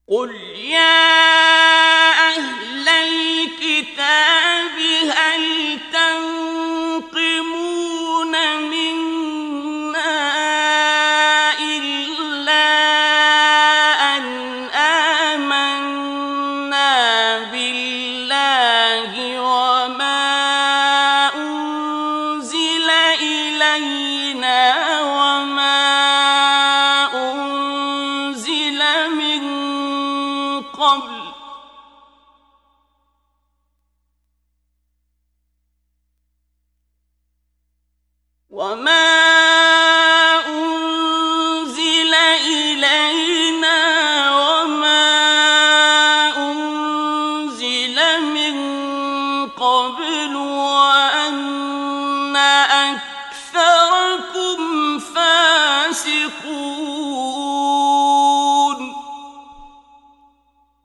قل يا أهل الكتاب هل تنقمون منا إلا أن آمنا بالله وما أنزل إلينا وما أنزل من قبل وأن أكثركم فاسقون.